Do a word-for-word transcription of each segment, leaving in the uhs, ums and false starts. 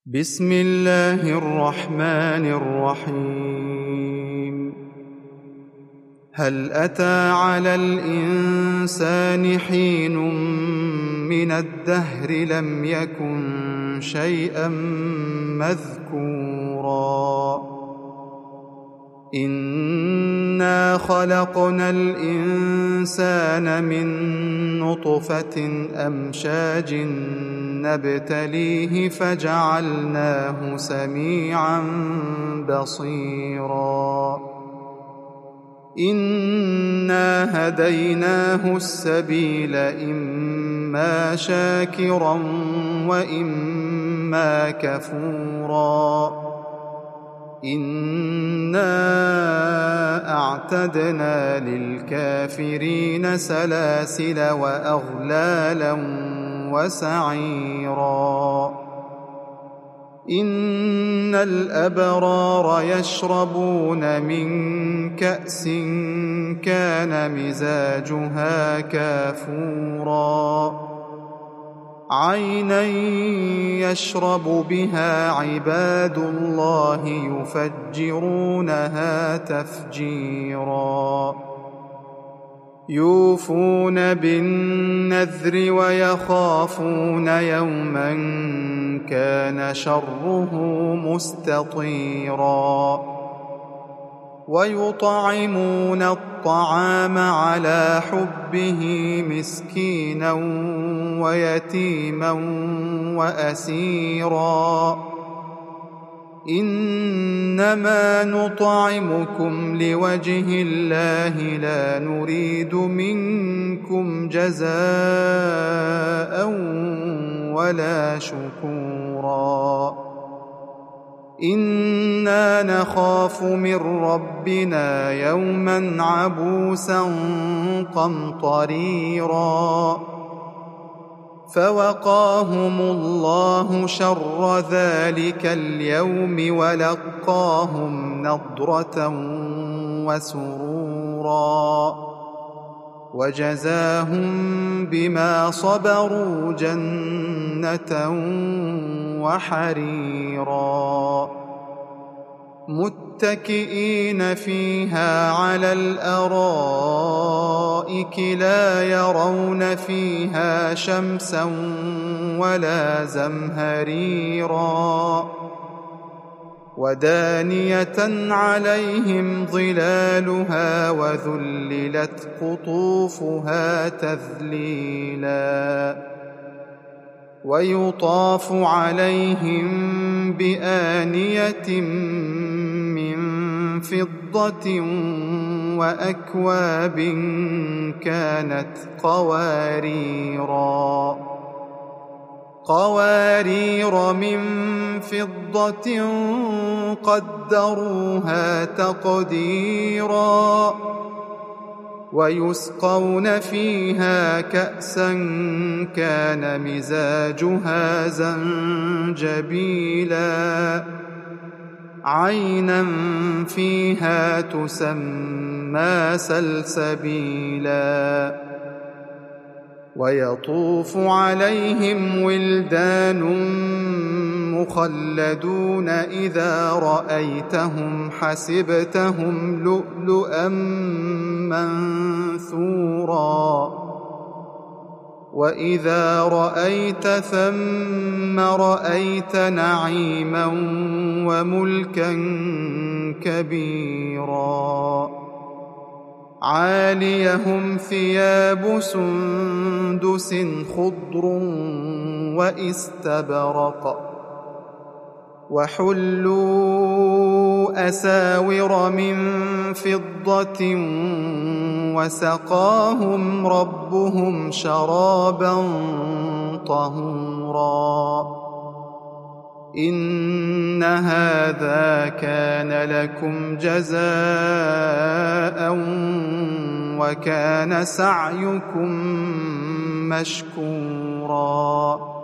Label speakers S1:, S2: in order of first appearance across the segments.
S1: بسم الله الرحمن الرحيم هل أتى على الإنسان حين من الدهر لم يكن شيئا مذكورا إنا خلقنا الإنسان من نطفة أمشاج نبتليه فجعلناه سميعا بصيرا إنا هديناه السبيل إما شاكرا وإما كفورا إنا أعتدنا للكافرين سلاسل وأغلالا وسعيرا إن الأبرار يشربون من كأس كان مزاجها كافورا عينا يشرب بها عباد الله يفجرونها تفجيرا يوفون بالنذر ويخافون يوما كان شره مستطيرا ويطعمون الطعام على حبه مسكينا ويتيما وأسيرا إنما نطعمكم لوجه الله لا نريد منكم جزاء ولا شكورا إنا نخاف من ربنا يوما عبوسا قمطريرا فوقاهم الله شر ذلك اليوم ولقاهم نضرة وسرورا وجزاهم بما صبروا جنة وحريرا متكئين فيها على الأرائك لا يرون فيها شمسا ولا زمهريرا ودانية عليهم ظلالها وذللت قطوفها تذليلا ويطاف عليهم بآنية من فضة وأكواب كانت قواريرا قوارير من فضة قدروها تقديرا ويسقون فيها كأسا كان مزاجها زنجبيلا عينا فيها تسمى سلسبيلا ويطوف عليهم ولدان مخلدون إذا رأيتهم حسبتهم لؤلؤا منثورا وإذا رأيت ثم رأيت نعيما وملكا كبيرا عاليهم ثياب سندس خضر وإستبرق وحلوا أساور من فضة وسقاهم ربهم شرابا طهورا إن هذا كان لكم جزاء وكان سعيكم مشكورا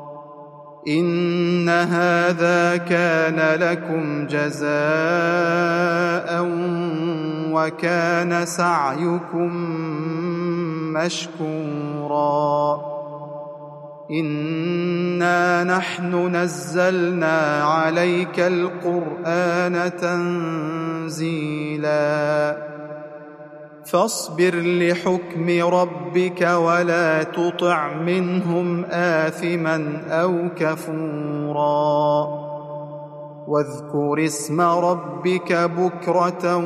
S1: إن هذا كان لكم جزاء وكان سعيكم مشكورا إنا نحن نزلنا عليك القرآن تنزيلا فاصبر لحكم ربك ولا تطع منهم آثما أو كفورا واذكر اسم ربك بكرة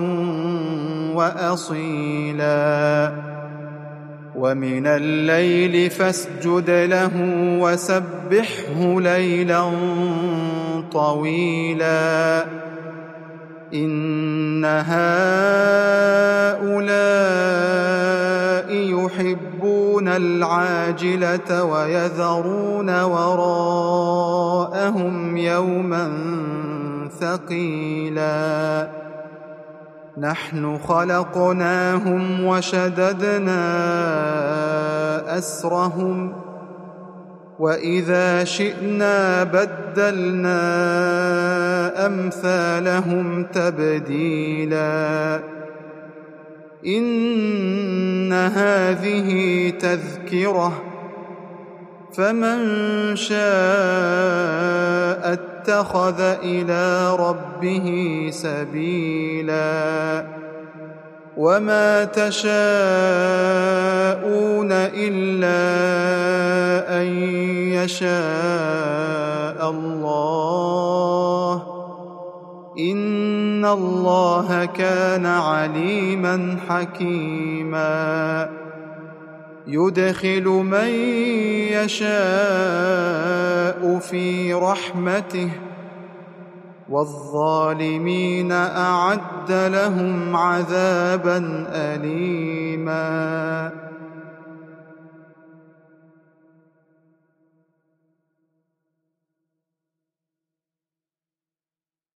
S1: وأصيلا ومن الليل فاسجد له وسبحه ليلا طويلا إن هؤلاء يحبون العاجلة ويذرون وراءهم يوما ثقيلا نحن خلقناهم وشددنا أسرهم وإذا شئنا بدلنا أمثالهم تبديلا إن هذه تذكرة فمن شاء اتخذ إلى ربه سبيلا وما تشاءون إلا أن يشاء الله إن الله كان عليما حكيما يدخل من يشاء في رحمته والظالمين أعد لهم عذابا أليما